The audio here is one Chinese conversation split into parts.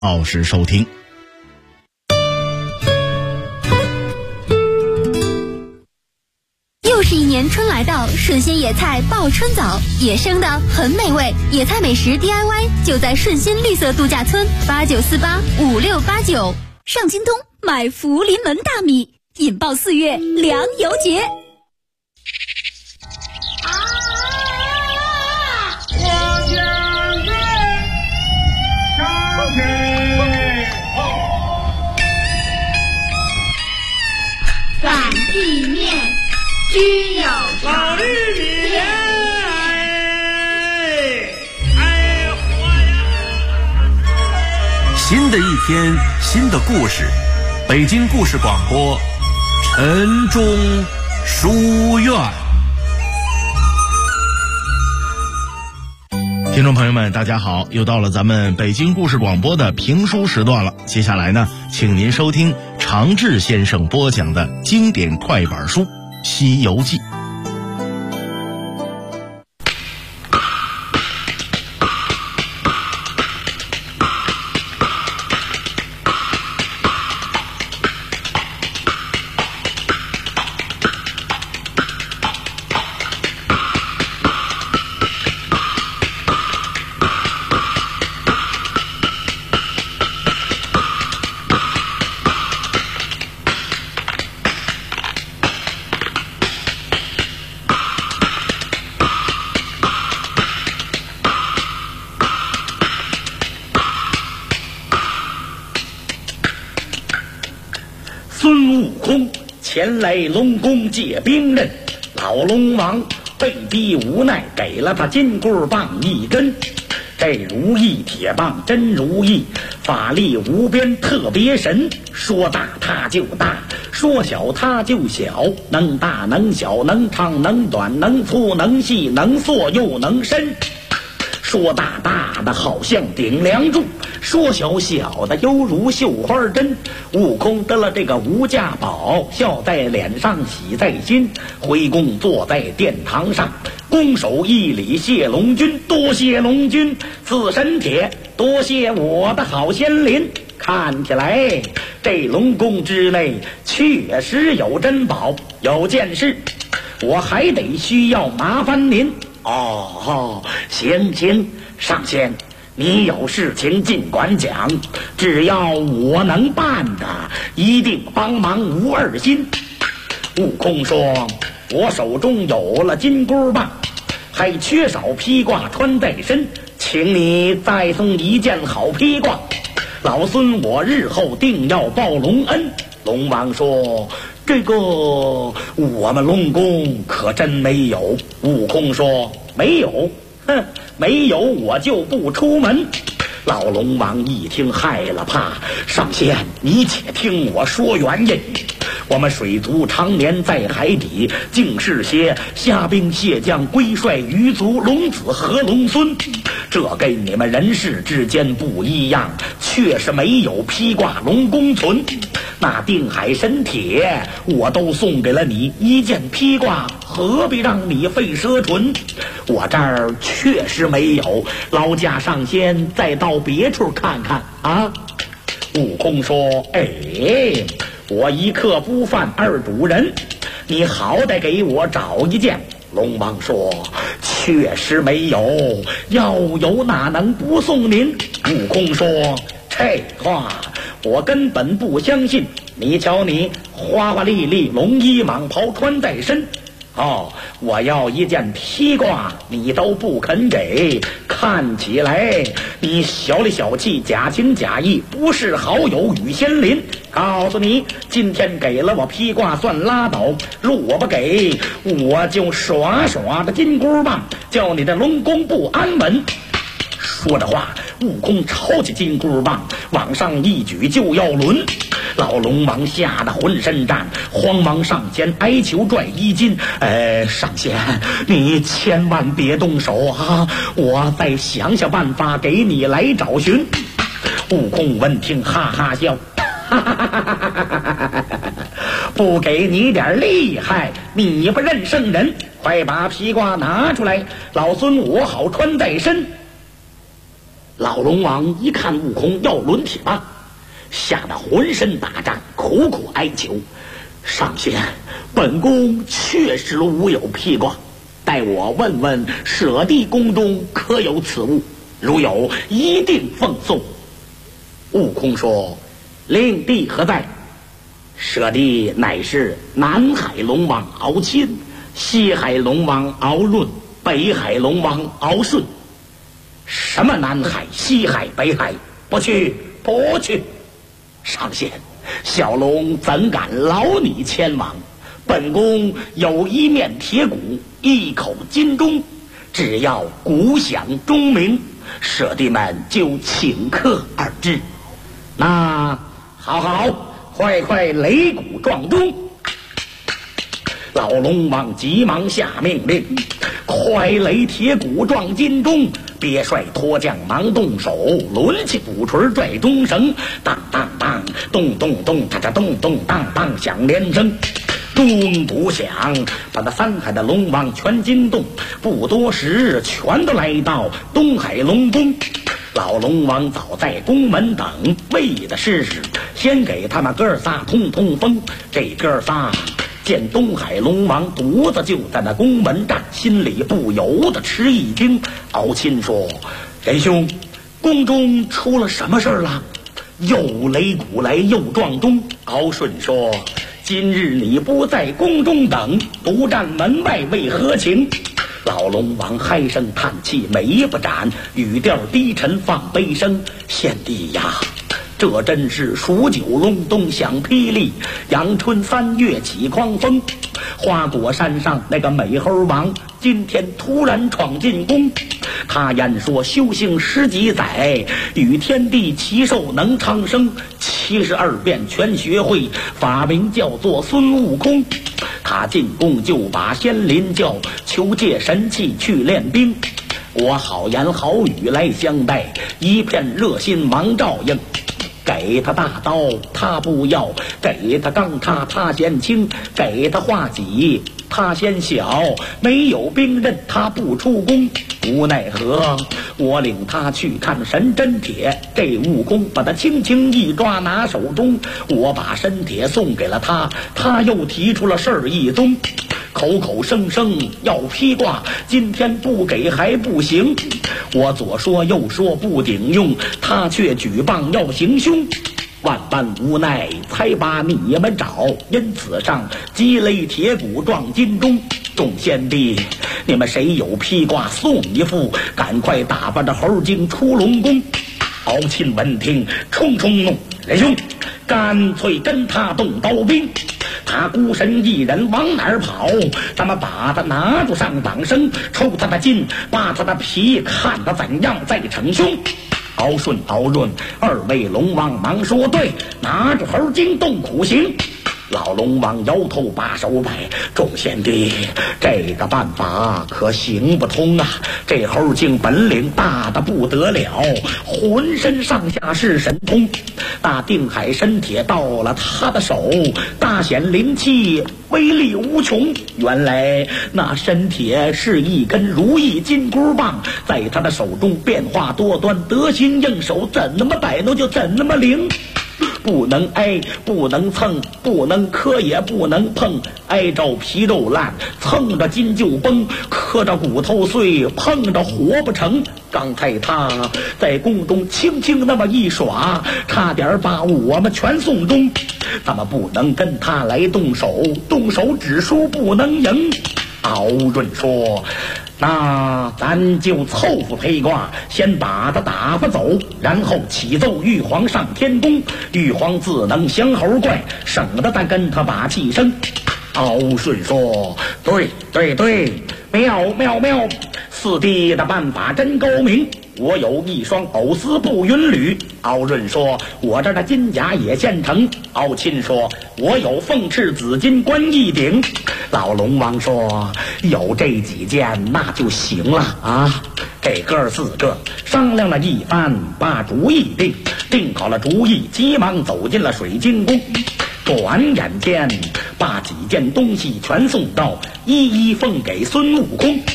到时收听。 又是一年春来到，顺心野菜报春早，野生的很美味，野菜美食 DIY 就在顺心绿色度假村89485689，上京东买福临门大米，引爆4月粮油节。 擀地面均有老玉米， 新的一天，新的故事，北京故事广播，晨钟书院。 听众朋友们大家好，又到了咱们北京故事广播的评书时段了。接下来呢，请您收听常志先生播讲的经典快板书《西游记》。 孙悟空前来龙宫借兵刃，老龙王被逼无奈，给了他金箍棒一根。这如意铁棒真如意，法力无边特别神，说大它就大，说小它就小，能大能小，能长能短，能粗能细，能缩又能伸。说大大的好像顶梁柱，说小小的犹如绣花针。悟空得了这个无价宝，笑在脸上喜在心，回宫坐在殿堂上，拱手一礼谢龙君，多谢龙君赐神帖，多谢我的好仙灵。看起来这龙宫之内确实有珍宝，有件事我还得需要麻烦您。行，上仙，你有事情尽管讲，只要我能办的，一定帮忙无二心。悟空说，我手中有了金箍棒，还缺少披挂穿在身，请你再送一件好披挂，老孙我日后定要报龙恩。龙王说，这个我们龙宫可真没有。悟空说，没有，没有我就不出门。老龙王一听害了怕，上仙，你且听我说原因。我们水族常年在海底，竟是些虾兵蟹将、龟帅鱼族、龙子和龙孙，这跟你们人世之间不一样，确实没有披挂龙宫存。那定海神帖我都送给了你，一件披挂何必让你费奢纯？我这儿确实没有，劳驾上仙再到别处看看啊。悟空说，我一刻不犯二主人，你好歹给我找一件。龙王说，确实没有，要有哪能不送您？悟空说，这话我根本不相信。你瞧你花花丽丽龙衣蟒袍穿在身，我要一件披挂你都不肯给，看起来你小里小气，假情假意，不是好友与仙灵。告诉你，今天给了我披挂算拉倒，若我不给，我就耍耍的金箍棒，叫你的龙宫不安稳。说着话，悟空抄起金箍棒往上一举就要抡。老龙王吓得浑身战，慌忙上前哀求拽衣襟，上仙，你千万别动手啊，我再想想办法给你来找寻。悟空闻听哈哈笑，不给你点厉害，你不认圣人，快把披挂拿出来，老孙我好穿在身。 老龙王一看悟空要抡铁棒，吓得浑身打颤，苦苦哀求：上仙，本宫确实无有披挂，待我问问舍弟宫中可有此物，如有一定奉送。悟空说：令弟何在？舍弟乃是南海龙王敖钦，西海龙王敖润，北海龙王敖顺。什么南海西海北海？不去不去！上仙，小龙怎敢劳你前往？本宫有一面铁鼓，一口金钟，只要鼓响钟鸣，舍弟们就请客而至。那好，快擂鼓撞钟！老龙王急忙下命令：快擂铁鼓撞金钟！别帅脱将忙动手，抡起鼓槌拽钟绳，当当当，咚咚咚，嚓嚓咚咚当当响连声。钟鼓响，把那三海的龙王全惊动，不多时全都来到东海龙宫。老龙王早在宫门等，为的是先给他们哥仨通通风。这哥仨见东海龙王独自就在那宫门站，心里不由得吃一惊。敖钦说：仁兄，宫中出了什么事了？又擂鼓来又撞钟。敖顺说：今日你不在宫中等，独站门外为何情？老龙王嗨声叹气，眉不展，语调低沉放悲声：贤弟呀，这真是数九隆冬响霹雳，阳春3月起狂风。花果山上那个美猴王今天突然闯进宫，他言说修行10几载，与天地齐寿能长生，72变全学会，法名叫做孙悟空。他进宫就把仙林叫，求借神器去练兵。我好言好语来相待，一片热心忙照应。给他大刀他不要，给他钢叉他嫌轻，给他画戟他嫌小，没有兵刃他不出宫。无奈何我领他去看神真铁，这悟空把他轻轻一抓拿手中，我把神铁送给了他，他又提出了事儿一宗，口口声声要披挂，今天不给还不行。我左说右说不顶用，他却举棒要行凶。万般无奈才把你们找，因此上击擂铁鼓撞金钟。众贤弟，你们谁有披挂送一副，赶快打发着猴精出龙宫。敖钦闻听冲冲怒：仁兄，干脆跟他动刀兵，他孤身一人往哪儿跑？咱们把他拿住上绑绳，抽他的筋，扒他的皮，看他怎样再逞凶。敖顺、敖润二位龙王忙说对，拿着猴精动苦行。老龙王摇头把手摆：众贤弟，这个办法可行不通啊！这猴精本领大的不得了，浑身上下是神通，大定海神铁到了他的手，大显灵气，威力无穷。原来那神铁是一根如意金箍棒，在他的手中变化多端，得心应手，怎么摆弄就怎么灵。不能挨，不能蹭，不能磕，也不能碰，挨着皮肉烂，蹭着筋就崩，磕着骨头碎，碰着活不成。刚才他在宫中轻轻那么一耍，差点把我们全送终。咱们不能跟他来动手，动手只输不能赢。敖润说：那咱就凑合披挂，先把他打发走，然后启奏玉皇上天宫，玉皇自能降猴怪，省得咱跟他把气生。敖顺说：对，妙，四弟的办法真高明，我有一双藕丝布云履。敖润说：我这的金甲也现成。敖钦说：我有凤翅紫金冠一顶。老龙王说：有这几件那就行了啊。这哥4个商量了一番，把主意定好了主意，急忙走进了水晶宫。转眼间把几件东西全送到，一一奉给孙悟空。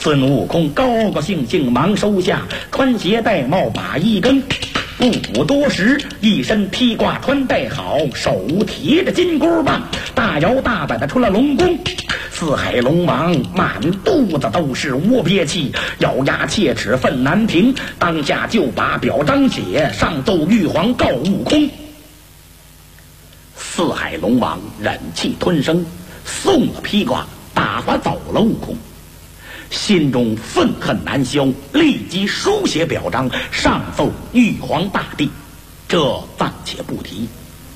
孙悟空高高兴兴忙收下，穿鞋戴帽把衣更。不多时，一身披挂穿戴好，手提着金箍棒，大摇大摆的出了龙宫。四海龙王满肚子都是窝憋气，咬牙切齿愤难平，当下就把表彰写，上奏玉皇告悟空。四海龙王忍气吞声，送了披挂，打发走了悟空。心中愤恨难消，立即书写表彰，上奏玉皇大帝。这暂且不提。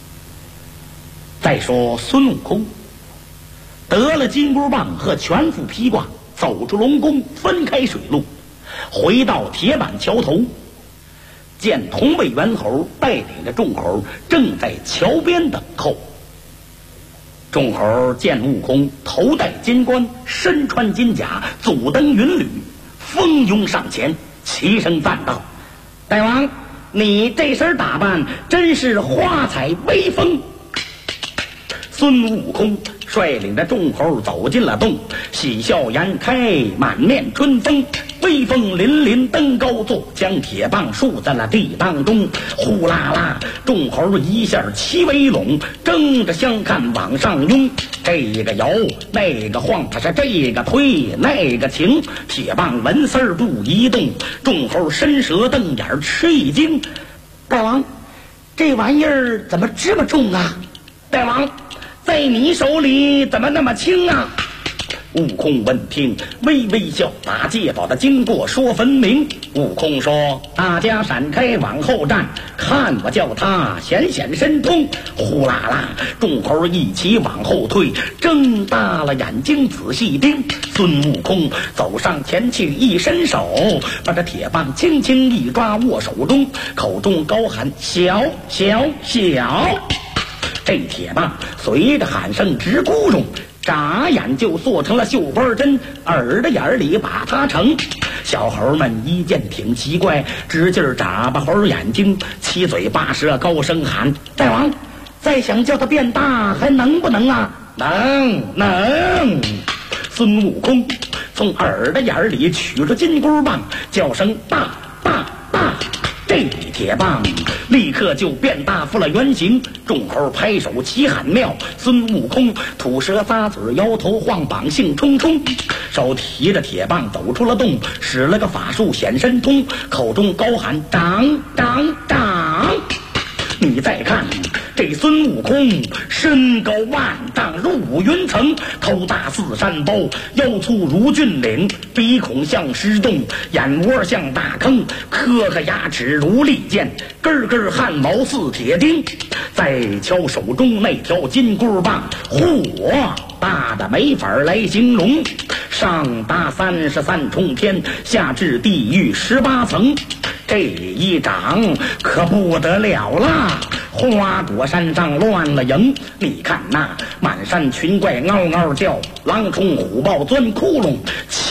再说孙悟空得了金箍棒和全副披挂，走出龙宫，分开水路，回到铁板桥头，见同辈猿猴带领着众猴正在桥边等候。众猴见悟空头戴金冠，身穿金甲，足蹬云履，蜂拥上前，齐声赞道：“大王，你这身打扮真是花彩威风！”孙悟空率领着众猴走进了洞，喜笑颜开，满面春风，威风凛凛登高坐，将铁棒竖在了地当中。呼啦啦，众猴一下齐围拢，争着相看往上拥。这个摇，那个晃，他是这个推，那个擎，铁棒纹丝儿不移动。众猴伸舌瞪眼吃一惊：“大王，这玩意儿怎么这么重啊？大王，在你手里怎么那么轻啊？”悟空闻听，微微笑，把戒宝的经过说分明。悟空说：“大家闪开，往后站，看我叫他显显神通。”呼啦啦，众猴一起往后退，睁大了眼睛仔细盯。孙悟空走上前去，一伸手，把这铁棒轻轻一抓，握手中，口中高喊：“小小小！”这铁棒随着喊声直咕咚，眨眼就做成了绣花针，耳朵眼里把它成。小猴们一见挺奇怪，直劲儿眨巴猴眼睛，七嘴八舌高声喊：“大王，再想叫它变大，还能不能啊？”“能。”孙悟空从耳朵眼里取出金箍棒，叫声“大大大”，这铁棒立刻就变大复了原形。众猴拍手齐喊妙，孙悟空吐舌咂嘴，摇头晃膀，兴冲冲，手提着铁棒走出了洞，使了个法术显神通，口中高喊：“长长长！”你再看这孙悟空，身高万丈如五云层，头大似山包，腰粗如峻岭，鼻孔像石洞，眼窝像大坑，颗颗牙齿如利剑，根根汗毛似铁钉。再瞧手中那条金箍棒，嚯，大的没法来形容，上达33重天，下至地狱18层。这一掌可不得了了，花果山上乱了营。你看那满山群怪嗷嗷叫，狼冲虎豹钻窟窿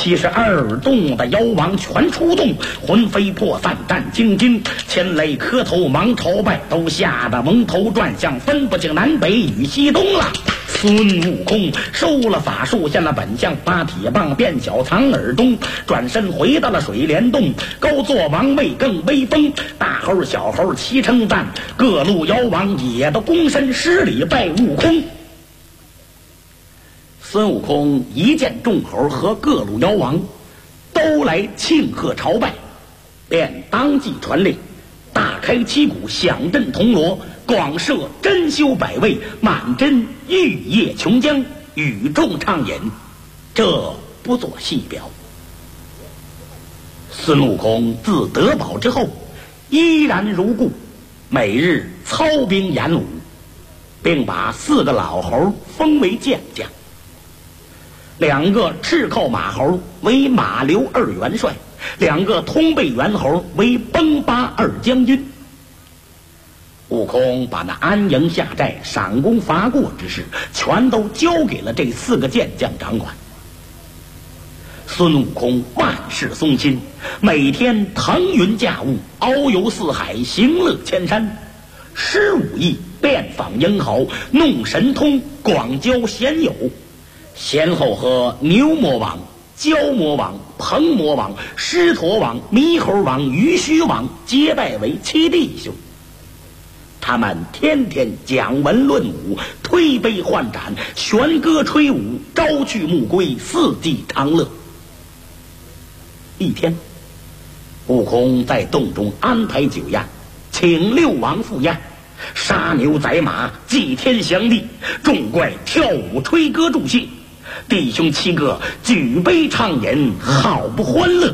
，72洞的妖王全出动，魂飞魄散战兢兢，千雷磕头忙朝拜，都吓得蒙头转向，分不清南北与西东了。孙悟空收了法术，现了本相，把铁棒变小藏耳中，转身回到了水帘洞，高坐王位更威风。大猴小猴齐称赞，各路妖王也都躬身施礼拜悟空。孙悟空一见众猴和各路妖王都来庆贺朝拜，便当即传令，大开旗鼓，响震铜锣，广设珍馐百味，满真玉液琼浆，与众畅饮。这不做细表。孙悟空自得宝之后，依然如故，每日操兵演武，并把4个老猴封为将将，2个赤靠马猴为马刘2元帅，2个通背猿猴为崩巴2将军。悟空把那安营下寨、赏功罚过之事全都交给了这4个健将掌管。孙悟空万事松心，每天腾云驾雾，遨游四海，行乐千山，施武艺，遍访英豪，弄神通，广交贤友，先后和牛魔王、 焦魔王、彭魔王、狮驼王、猕猴王、鱼须王结拜为7弟兄。他们天天讲文论武，推杯换盏，弦歌吹舞，朝去暮归，四季长乐。一天，悟空在洞中安排酒宴，请六王赴宴，杀牛宰马，祭天祥地，众怪跳舞吹歌助兴，弟兄7个举杯畅饮，好不欢乐。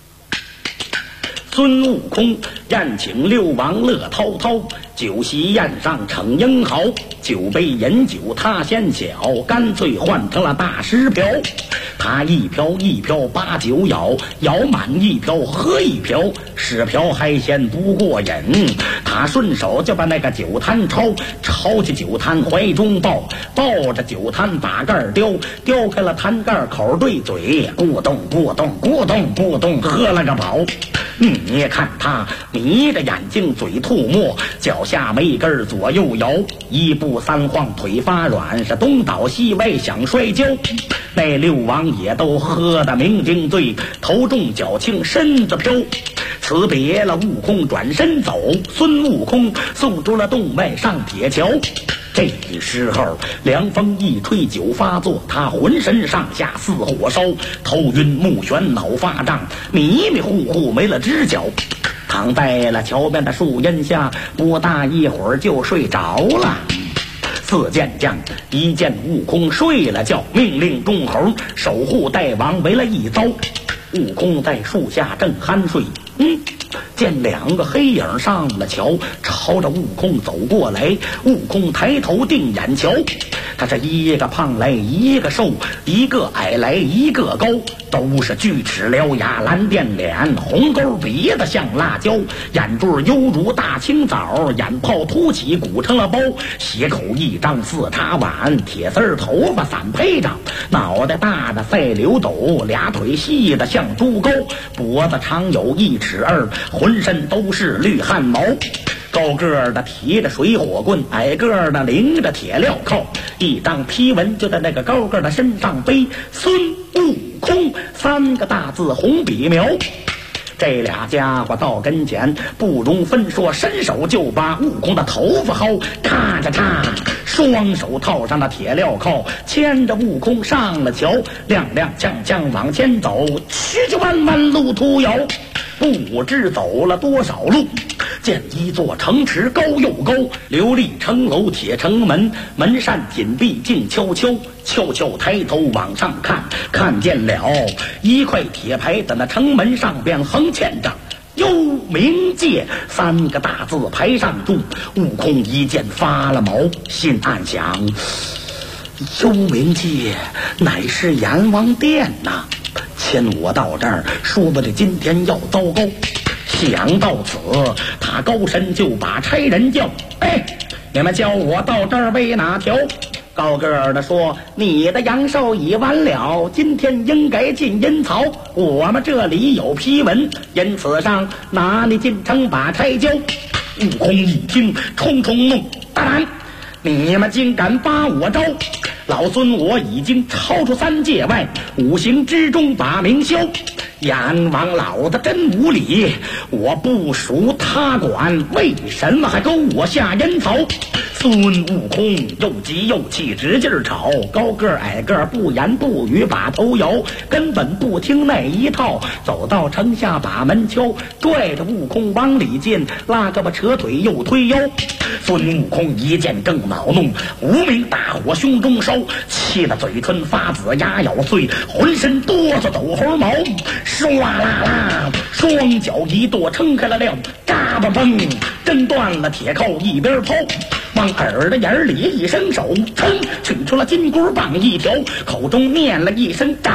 孙悟空宴请六王乐滔滔，酒席宴上逞英豪，酒杯饮酒他先小，干脆换成了大10瓢。他一瓢一瓢把酒舀，舀满一瓢喝一瓢，10瓢还嫌不过瘾。他顺手就把那个酒坛抄起酒坛怀中抱着酒坛把盖叼开了坛盖，口对嘴，咕咚咕咚咕咚咕咚喝了个饱。你看他眯着眼睛嘴吐沫，脚下没根左右摇，一步3晃腿发软，是东倒西歪想摔跤。那六王也都喝得酩酊醉，头重脚轻身子飘。辞别了悟空转身走，孙悟空送出了洞外上铁桥。这时候凉风一吹，酒发作，他浑身上下似火烧，头晕目眩脑发胀，迷迷糊糊没了知觉，躺在了桥边的树荫下，不大一会儿就睡着了。4健将一见悟空睡了觉，命令众猴守护大王围了一遭。悟空在树下正酣睡，见2个黑影上了桥，朝着悟空走过来。悟空抬头定眼瞧，他是一个胖来一个瘦，一个矮来一个高，都是锯齿獠牙蓝靛脸，红沟鼻子像辣椒，眼珠犹如大青枣，眼泡凸起鼓成了包，血口一张4叉碗，铁丝头发散配着，脑袋大的赛刘斗，俩腿细的像猪羔，脖子长有1尺2，浑身都是绿汗毛。高个的提着水火棍，矮个的拎着铁镣铐，一张批文就在那个高个的身上背，孙悟空3个大字红笔描。这俩家伙到跟前不容分说，伸手就把悟空的头发薅，咔嚓嚓，双手套上了铁镣铐，牵着悟空上了桥，踉踉跄跄往前走，曲曲弯弯路途遥，不知走了多少路。见一座城池高又高，琉璃城楼铁城门，门扇紧闭静悄悄，悄悄抬头往上看，看见了一块铁牌在那城门上边横嵌着幽冥界3个大字，牌上住。悟空一见发了毛，心暗想，幽冥界乃是阎王殿呐，牵我到这儿，说不定今天要糟糕。想到此，他高声就把差人叫，你们叫我到这儿为哪条？高个儿的说，你的阳寿已完了，今天应该进阴曹，我们这里有批文，因此上拿你进城把差交。悟空一听，冲冲怒，大胆，你们竟敢发我招！老孙我已经超出3界外，5行之中把名消。阎王老子真无理，我不属他管，为什么还勾我下阴曹？孙悟空又急又气，直劲儿吵。高个矮个不言不语，把头摇，根本不听那一套。走到城下把门敲，拽着悟空往里进，拉胳膊扯腿又推腰。孙悟空一见更恼怒，无名大火胸中烧，气得嘴唇发紫，牙咬碎，浑身哆嗦抖猴毛，唰啦啦，双脚一跺撑开了料，嘎巴嘣，挣断了铁铐一边抛，往耳朵眼里一伸手，噌取出了金箍棒一条，口中念了一声